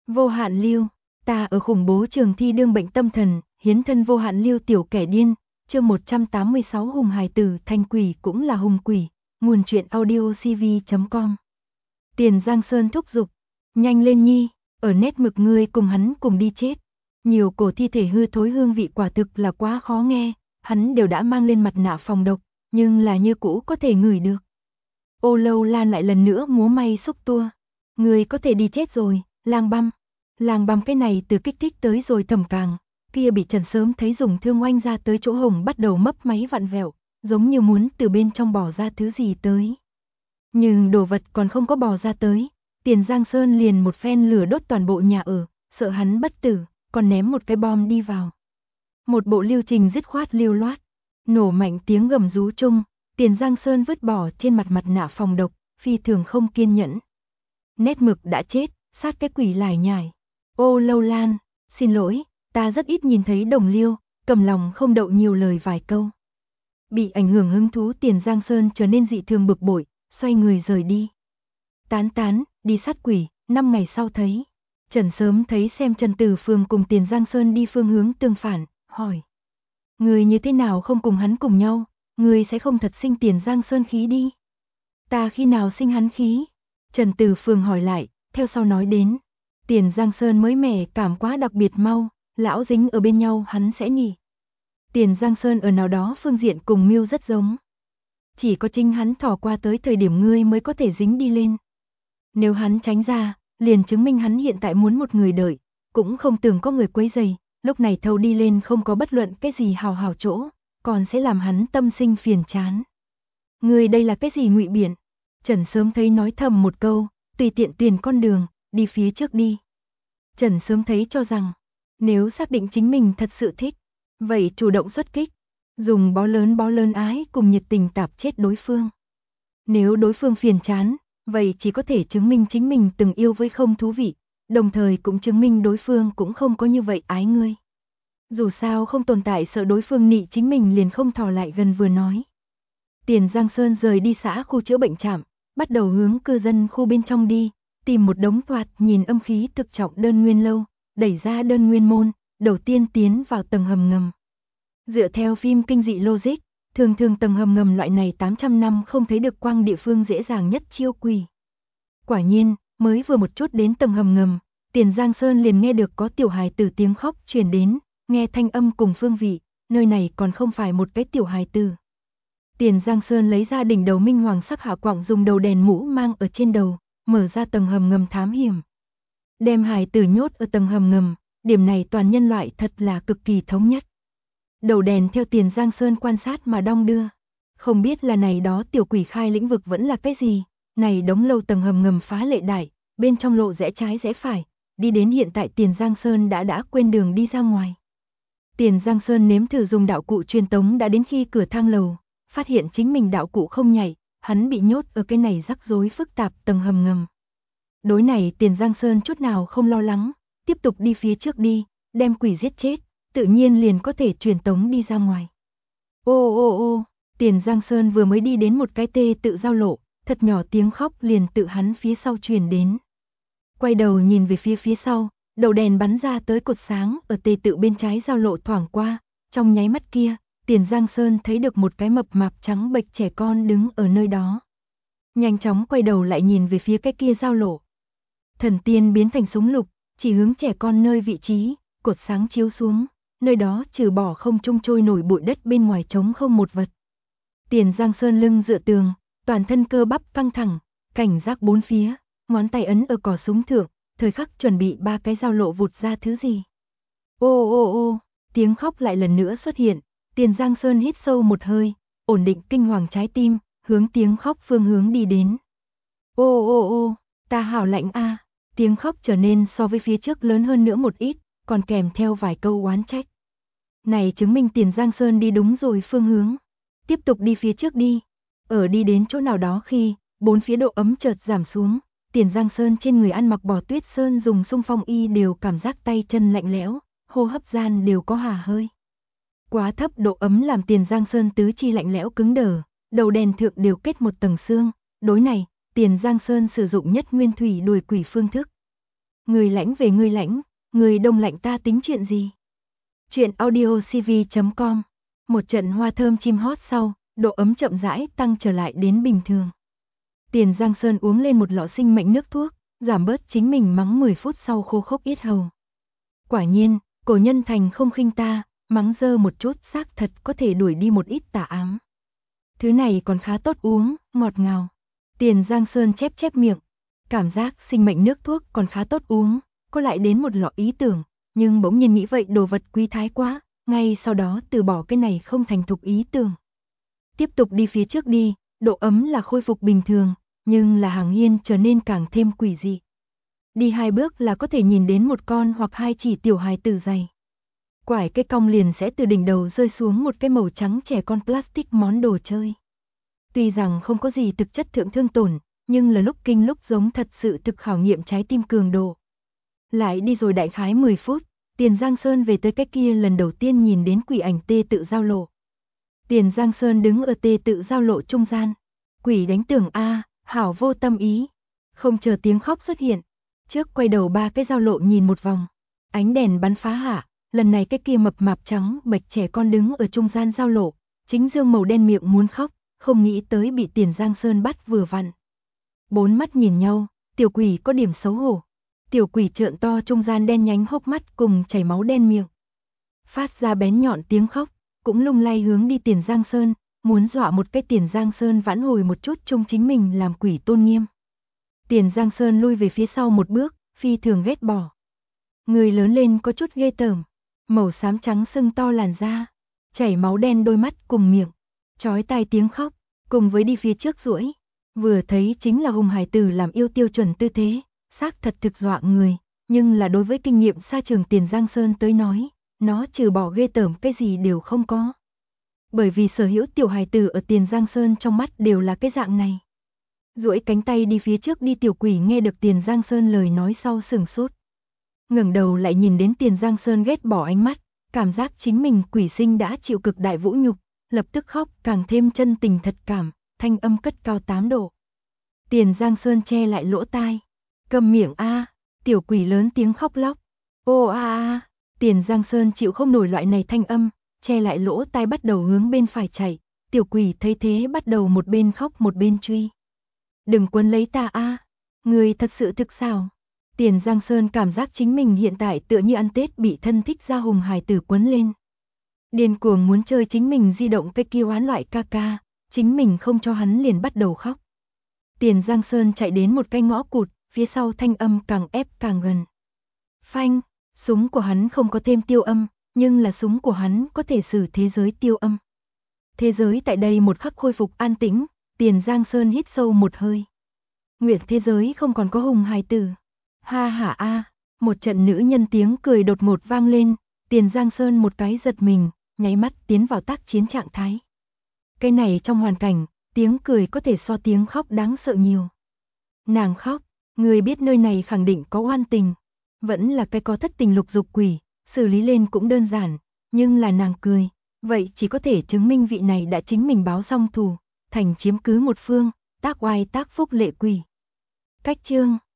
Vô hạn lưu, ta ở khủng bố trường thi đương bệnh tâm thần, hiến thân vô hạn lưu tiểu kẻ điên, chương 186 hùng hài tử thành quỷ cũng là hùng quỷ, nguồn truyện audio cv.com. Tiền Giang Sơn thúc giục, nhanh lên nhi, ở nét mực ngươi cùng hắn cùng đi chết. Nhiều cổ thi thể hư thối hương vị quả thực là quá khó nghe, hắn đều đã mang lên mặt nạ phòng độc, nhưng là như cũ có thể ngửi được. Ô Lâu Lan lại lần nữa múa may xúc tua, ngươi có thể đi chết rồi, lang băm. Lang băm cái này từ kích thích tới rồi thầm càng, kia bị Trần sớm thấy dùng thương oanh ra tới chỗ hồng bắt đầu mấp máy vặn vẹo, giống như muốn từ bên trong bỏ ra thứ gì tới. Nhưng đồ vật còn không có bò ra tới, Tiền Giang Sơn liền một phen lửa đốt toàn bộ nhà ở, sợ hắn bất tử, còn ném một cái bom đi vào. Một bộ lưu trình dứt khoát lưu loát, nổ mạnh tiếng gầm rú chung, Tiền Giang Sơn vứt bỏ trên mặt nạ phòng độc, phi thường không kiên nhẫn. Nét mực đã chết, sát cái quỷ lải nhải. Ô Lâu Lan, xin lỗi, ta rất ít nhìn thấy đồng liêu, cầm lòng không đậu nhiều lời vài câu. Bị ảnh hưởng hứng thú Tiền Giang Sơn trở nên dị thường bực bội, xoay người rời đi. Tán, đi sát quỷ, 5 ngày sau thấy. Trần sớm thấy xem Trần Tử Phương cùng Tiền Giang Sơn đi phương hướng tương phản, hỏi. Người như thế nào không cùng hắn cùng nhau, người sẽ không thật sinh Tiền Giang Sơn khí đi. Ta khi nào sinh hắn khí? Trần Tử Phương hỏi lại, theo sau nói đến. Tiền Giang Sơn mới mẻ cảm quá đặc biệt mau, lão dính ở bên nhau hắn sẽ nghỉ. Tiền Giang Sơn ở nào đó phương diện cùng Miêu rất giống. Chỉ có chính hắn thỏ qua tới thời điểm ngươi mới có thể dính đi lên. Nếu hắn tránh ra, liền chứng minh hắn hiện tại muốn một người đợi, cũng không tưởng có người quấy rầy, lúc này thâu đi lên không có bất luận cái gì hào chỗ, còn sẽ làm hắn tâm sinh phiền chán. Ngươi đây là cái gì ngụy biện? Trần sớm thấy nói thầm một câu, tùy tiện tuyển con đường, đi phía trước đi. Trần sớm thấy cho rằng, nếu xác định chính mình thật sự thích, vậy chủ động xuất kích, dùng bó lớn ái cùng nhiệt tình tạp chết đối phương. Nếu đối phương phiền chán, vậy chỉ có thể chứng minh chính mình từng yêu với không thú vị, đồng thời cũng chứng minh đối phương cũng không có như vậy ái ngươi. Dù sao không tồn tại sợ đối phương nị chính mình liền không thò lại gần vừa nói. Tiền Giang Sơn rời đi xã khu chữa bệnh trạm, bắt đầu hướng cư dân khu bên trong đi, tìm một đống thoạt nhìn âm khí thực trọng đơn nguyên lâu, đẩy ra đơn nguyên môn, đầu tiên tiến vào tầng hầm ngầm. Dựa theo phim kinh dị logic, thường tầng hầm ngầm loại này 800 năm không thấy được quang địa phương dễ dàng nhất chiêu quỷ. Quả nhiên, mới vừa một chút đến tầng hầm ngầm, Tiền Giang Sơn liền nghe được có tiểu hài tử tiếng khóc truyền đến, nghe thanh âm cùng phương vị, nơi này còn không phải một cái tiểu hài tử. Tiền Giang Sơn lấy ra đỉnh đầu minh hoàng sắc hạ quạng dùng đầu đèn mũ mang ở trên đầu, mở ra tầng hầm ngầm thám hiểm. Đem hài tử nhốt ở tầng hầm ngầm, điểm này toàn nhân loại thật là cực kỳ thống nhất. Đầu đèn theo Tiền Giang Sơn quan sát mà đong đưa. Không biết là này đó tiểu quỷ khai lĩnh vực vẫn là cái gì, này đống lâu tầng hầm ngầm phá lệ đại, bên trong lộ rẽ trái rẽ phải, đi đến hiện tại Tiền Giang Sơn đã quên đường đi ra ngoài. Tiền Giang Sơn nếm thử dùng đạo cụ truyền tống đã đến khi cửa thang lầu, phát hiện chính mình đạo cụ không nhảy, hắn bị nhốt ở cái này rắc rối phức tạp tầng hầm ngầm. Đối này Tiền Giang Sơn chút nào không lo lắng, tiếp tục đi phía trước đi, đem quỷ giết chết, tự nhiên liền có thể truyền tống đi ra ngoài. Ô, Tiền Giang Sơn vừa mới đi đến một cái tê tự giao lộ, thật nhỏ tiếng khóc liền tự hắn phía sau truyền đến. Quay đầu nhìn về phía sau, đầu đèn bắn ra tới cột sáng ở tê tự bên trái giao lộ thoảng qua, trong nháy mắt kia, Tiền Giang Sơn thấy được một cái mập mạp trắng bệch trẻ con đứng ở nơi đó. Nhanh chóng quay đầu lại nhìn về phía cái kia giao lộ. Thần tiên biến thành súng lục, chỉ hướng trẻ con nơi vị trí, cột sáng chiếu xuống, nơi đó trừ bỏ không trung trôi nổi bụi đất bên ngoài trống không một vật. Tiền Giang Sơn lưng dựa tường, toàn thân cơ bắp căng thẳng, cảnh giác bốn phía, ngón tay ấn ở cò súng thượng, thời khắc chuẩn bị 3 cái giao lộ vụt ra thứ gì. Ô, tiếng khóc lại lần nữa xuất hiện, Tiền Giang Sơn hít sâu một hơi, ổn định kinh hoàng trái tim, hướng tiếng khóc phương hướng đi đến. Ô, ta hảo lạnh a. Tiếng khóc trở nên so với phía trước lớn hơn nữa một ít, còn kèm theo vài câu oán trách. Này chứng minh Tiền Giang Sơn đi đúng rồi phương hướng. Tiếp tục đi phía trước đi. Ở đi đến chỗ nào đó khi, bốn phía độ ấm chợt giảm xuống, Tiền Giang Sơn trên người ăn mặc bò tuyết sơn dùng xung phong y đều cảm giác tay chân lạnh lẽo, hô hấp gian đều có hà hơi. Quá thấp độ ấm làm Tiền Giang Sơn tứ chi lạnh lẽo cứng đờ, đầu đèn thượng đều kết một tầng xương, đối này, Tiền Giang Sơn sử dụng nhất nguyên thủy đuổi quỷ phương thức. Người lãnh về người lãnh, người đông lạnh ta tính chuyện gì? Chuyện audio cv.com. Một trận hoa thơm chim hót sau, độ ấm chậm rãi tăng trở lại đến bình thường. Tiền Giang Sơn uống lên một lọ sinh mệnh nước thuốc, giảm bớt chính mình mắng 10 phút sau khô khốc yết hầu. Quả nhiên, cổ nhân thành không khinh ta, mắng dơ một chút xác thật có thể đuổi đi một ít tà ám. Thứ này còn khá tốt uống, ngọt ngào. Tiền Giang Sơn chép chép miệng, cảm giác sinh mệnh nước thuốc còn khá tốt uống, có lại đến một lọ ý tưởng, nhưng bỗng nhiên nghĩ vậy đồ vật quý thái quá, ngay sau đó từ bỏ cái này không thành thục ý tưởng. Tiếp tục đi phía trước đi, độ ấm là khôi phục bình thường, nhưng là hàng hiên trở nên càng thêm quỷ dị. Đi 2 bước là có thể nhìn đến một con hoặc 2 chỉ tiểu hài tử dày. Quải cái cong liền sẽ từ đỉnh đầu rơi xuống một cái màu trắng trẻ con plastic món đồ chơi. Tuy rằng không có gì thực chất thượng thương tổn, nhưng là lúc kinh lúc giống thật sự thực khảo nghiệm trái tim cường độ. Lại đi rồi đại khái 10 phút, Tiền Giang Sơn về tới cái kia lần đầu tiên nhìn đến quỷ ảnh tê tự giao lộ. Tiền Giang Sơn đứng ở tê tự giao lộ trung gian. Quỷ đánh tưởng a, hảo vô tâm ý. Không chờ tiếng khóc xuất hiện, trước quay đầu 3 cái giao lộ nhìn một vòng. Ánh đèn bắn phá hạ, lần này cái kia mập mạp trắng bệch trẻ con đứng ở trung gian giao lộ, chính dương màu đen miệng muốn khóc, không nghĩ tới bị Tiền Giang Sơn bắt vừa vặn. 4 mắt nhìn nhau, tiểu quỷ có điểm xấu hổ. Tiểu quỷ trợn to trung gian đen nhánh hốc mắt cùng chảy máu đen miệng. Phát ra bén nhọn tiếng khóc, cũng lung lay hướng đi Tiền Giang Sơn, muốn dọa một cái Tiền Giang Sơn vãn hồi một chút trong chính mình làm quỷ tôn nghiêm. Tiền Giang Sơn lui về phía sau một bước, phi thường ghét bỏ. Người lớn lên có chút ghê tởm, màu xám trắng sưng to làn da, chảy máu đen đôi mắt cùng miệng, chói tai tiếng khóc, cùng với đi phía trước duỗi, vừa thấy chính là hùng hải tử làm yêu tiêu chuẩn tư thế, xác thật thực dọa người, nhưng là đối với kinh nghiệm xa trường Tiền Giang Sơn tới nói, nó trừ bỏ ghê tởm cái gì đều không có. Bởi vì sở hữu tiểu hài tử ở Tiền Giang Sơn trong mắt đều là cái dạng này. Duỗi cánh tay đi phía trước đi tiểu quỷ nghe được Tiền Giang Sơn lời nói sau sửng sốt. Ngẩng đầu lại nhìn đến Tiền Giang Sơn ghét bỏ ánh mắt, cảm giác chính mình quỷ sinh đã chịu cực đại vũ nhục, lập tức khóc càng thêm chân tình thật cảm, thanh âm cất cao 8 độ. Tiền Giang Sơn che lại lỗ tai. Câm miệng a, tiểu quỷ lớn tiếng khóc lóc. Ô a a, Tiền Giang Sơn chịu không nổi loại này thanh âm, che lại lỗ tai bắt đầu hướng bên phải chạy, tiểu quỷ thấy thế bắt đầu một bên khóc một bên truy. Đừng quấn lấy ta a, người thật sự thực xảo. Tiền Giang Sơn cảm giác chính mình hiện tại tựa như ăn Tết bị thân thích gia hùng hài tử quấn lên. Điên cuồng muốn chơi chính mình di động cái kia oán loại ca ca, chính mình không cho hắn liền bắt đầu khóc. Tiền Giang Sơn chạy đến một cái ngõ cụt, phía sau thanh âm càng ép càng gần. Phanh, súng của hắn không có thêm tiêu âm, nhưng là súng của hắn có thể xử thế giới tiêu âm. Thế giới tại đây một khắc khôi phục an tĩnh, Tiền Giang Sơn hít sâu một hơi. Nguyệt thế giới không còn có hùng hài tử. Ha ha a, một trận nữ nhân tiếng cười đột ngột vang lên, Tiền Giang Sơn một cái giật mình, nháy mắt tiến vào tác chiến trạng thái. Cái này trong hoàn cảnh, tiếng cười có thể so tiếng khóc đáng sợ nhiều. Nàng khóc, người biết nơi này khẳng định có oan tình, vẫn là cái có thất tình lục dục quỷ, xử lý lên cũng đơn giản, nhưng là nàng cười, vậy chỉ có thể chứng minh vị này đã chính mình báo xong thù, thành chiếm cứ một phương, tác oai tác phúc lệ quỷ. Cách chương